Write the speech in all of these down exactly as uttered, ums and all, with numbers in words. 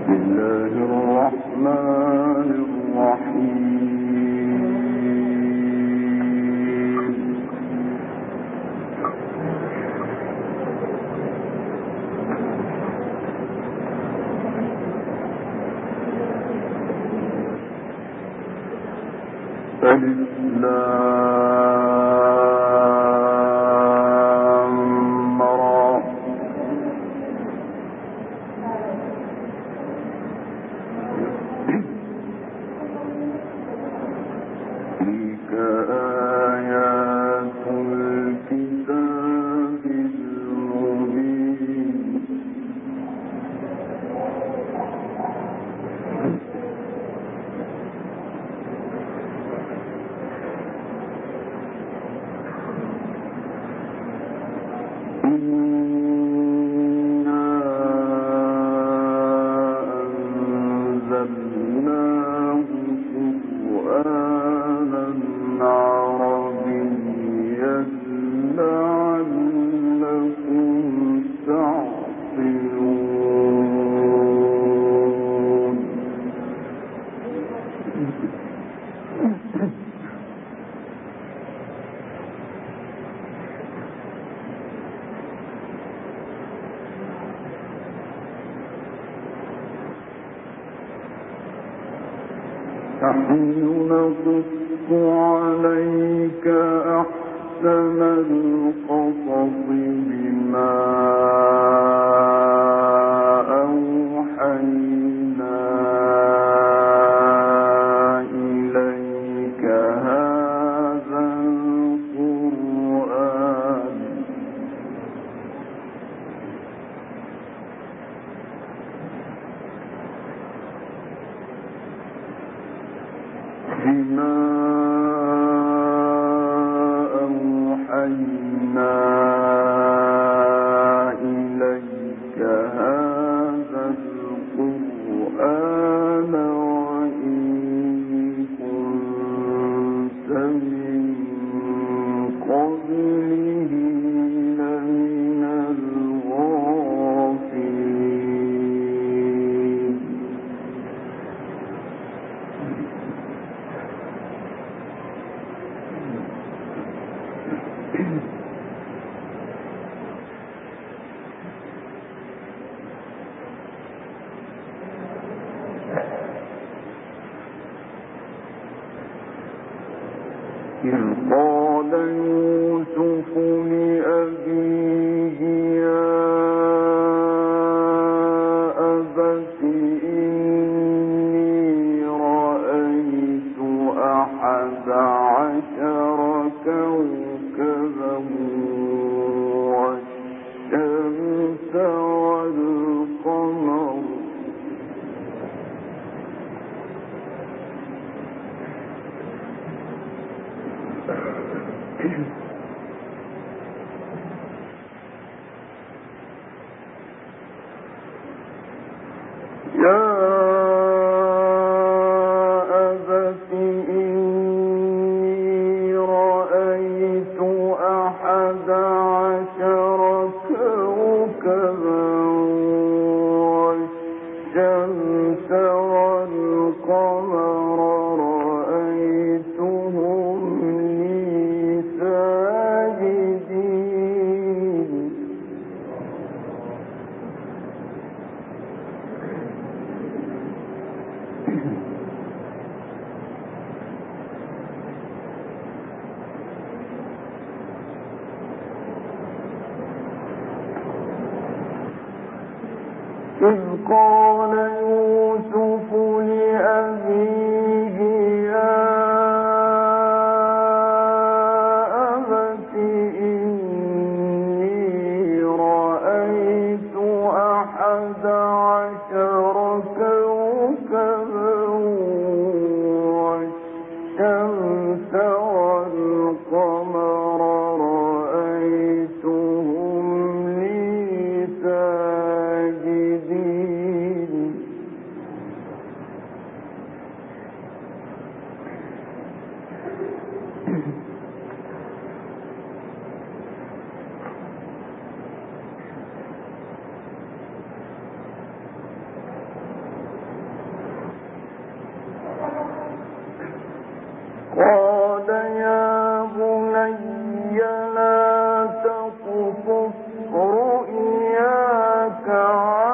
نحن نقص عليك أحسن القصص بما أوحينا إليك هذا القرآن بما أوحينا إليك هذا القرآن وإن كنت من قبله لمن الغافلين إذ قال يوسف لأبيه يا أبت إني رأيت أحد عشر كوكبا والشمس والقمر يا أبت إني رأيت أحد عشر كوكبا والشمس والقمر رأيتهم لي ساجدين إذ قال يوسف لأبيه يا أبت إني رأيت أحد عشر كوكبا والشمس والقمر رأيتهم لي ساجدين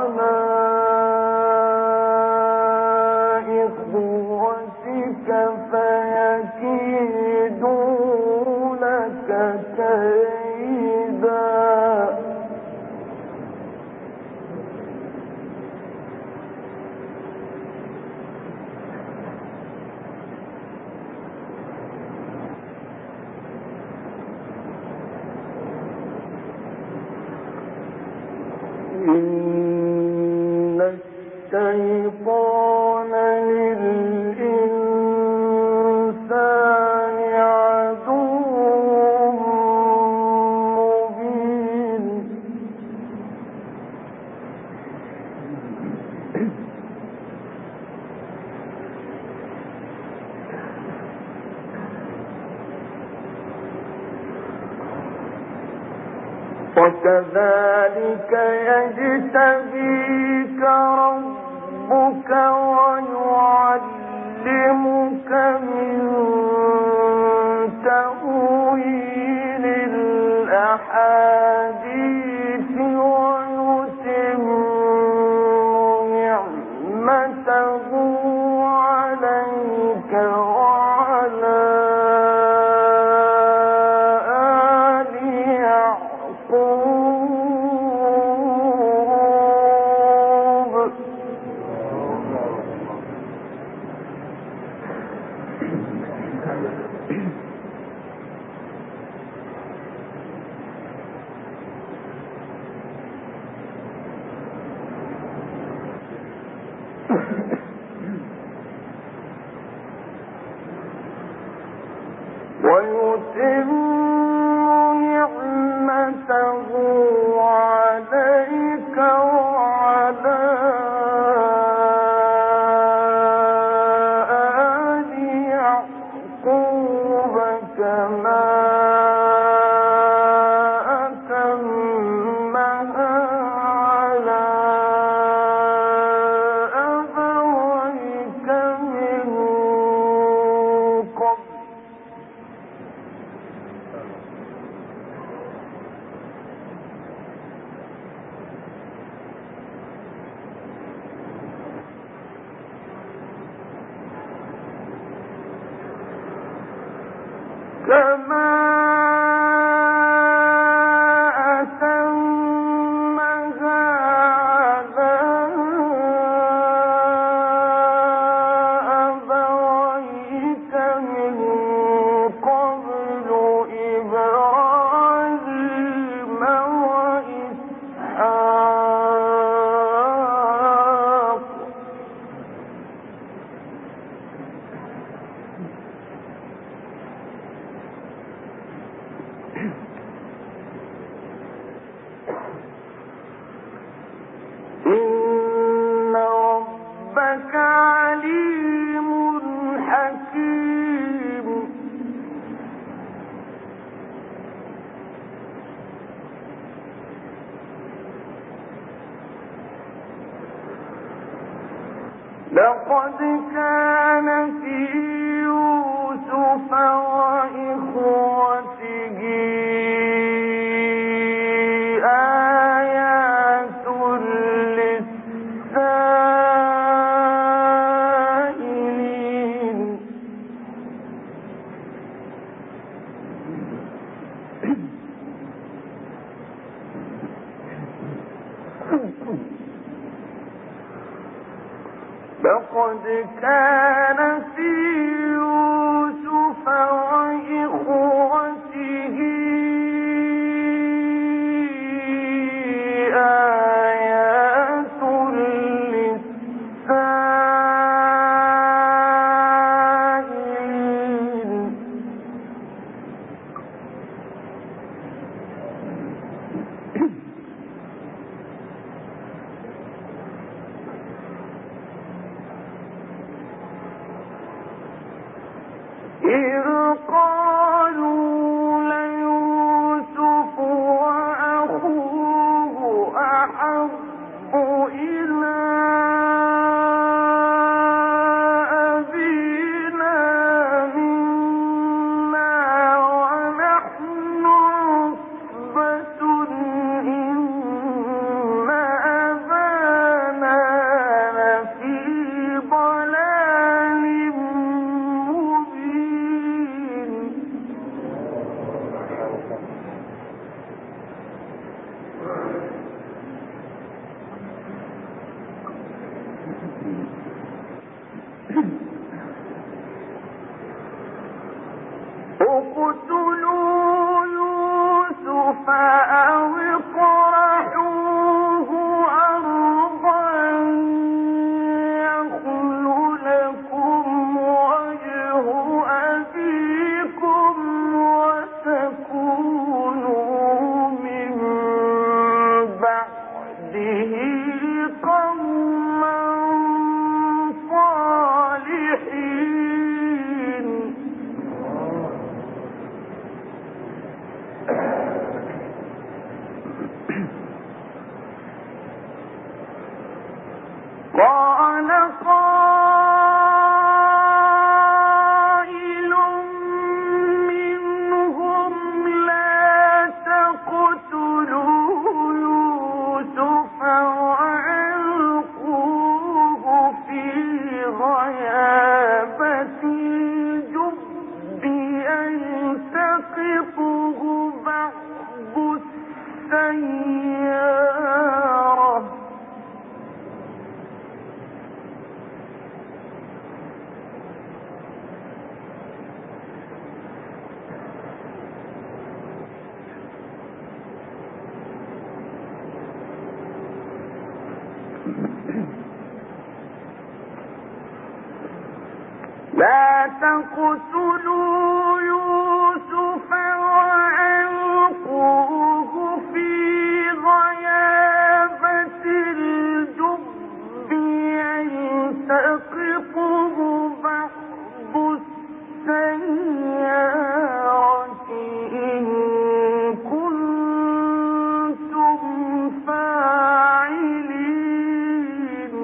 على إخوتك فيكيدوا لك كيدا إن الشيطان للإنسان عدو مبين وكذلك يجتبيك ربك ويعلمك من تأويل الأحاديث ويتم نعمته عليك وعلى آل يعقوب ويتم نعمته عليك وعلى آل يعقوب كما أتمها على أبويك من قبل كما أتمها على أبويك من قبل إبراهيم وإسحاق إن ربك عليم حكيم لقد كان في يوسف وإخوته آيات للسائلين لقد كان في يوسف وإخوته آيات للسائلين إذ قالوا ليوسف وأخوه أحب إلى أبينا منا ونحن عصبة إن أبانا اقتلوا يوسف أو اطرحوه أرضا يخل لكم وجه أبيكم وتكونوا من بعده قوما صالحين. قال قائل منهم لا تقتلوا يوسف وألقوه في غيابة الجب يلتقطه بعض السيارة. لا تقتلوا يوسف وألقوه في غيابة الجب يلتقطه بعض السيارة إن كنتم فاعلين.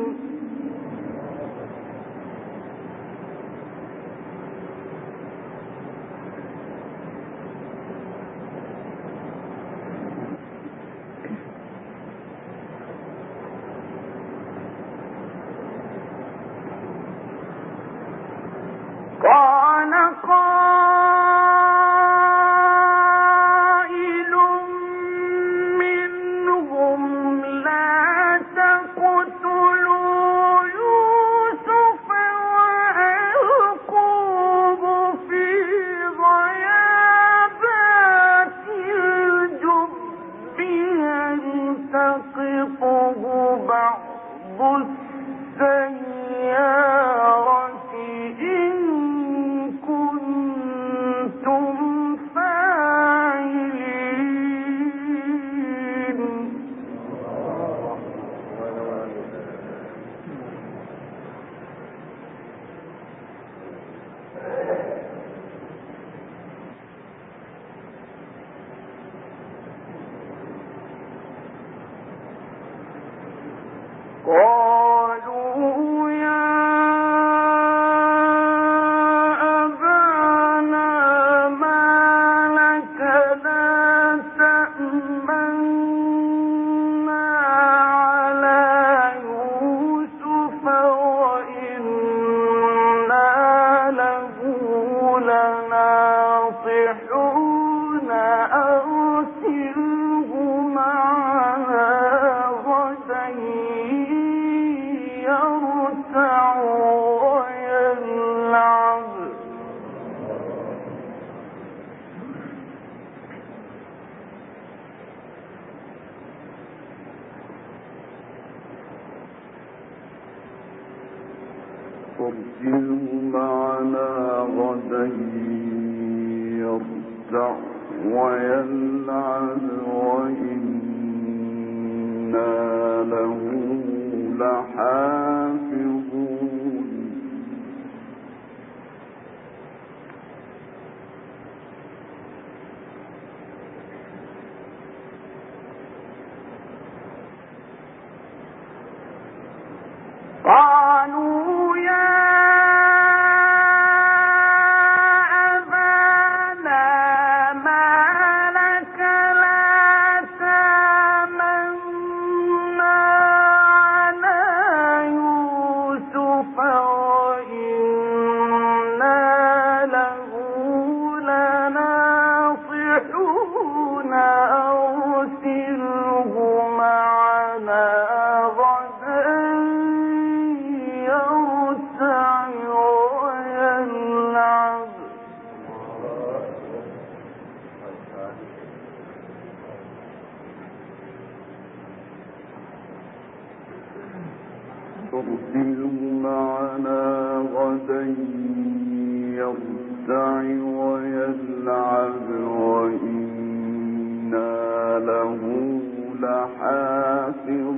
قال قائل منهم لا تقتلوا يوسف وألقوه في غيابات الجب يلتقطه بعض السيارة إن كنتم فاعلين. قالوا يا أبانا ما لك لا تأمنا على يوسف وإنا له لناصحون أرسله معنا غدا يرتع ويلعب. أرسله معنا غدا يرتع ويلعب وإنا له لحافظون. قالوا يا أبانا ما لك لا تأمنا على يوسف أرسله معنا غدا يرتع ويلعب وإنا له لحافظون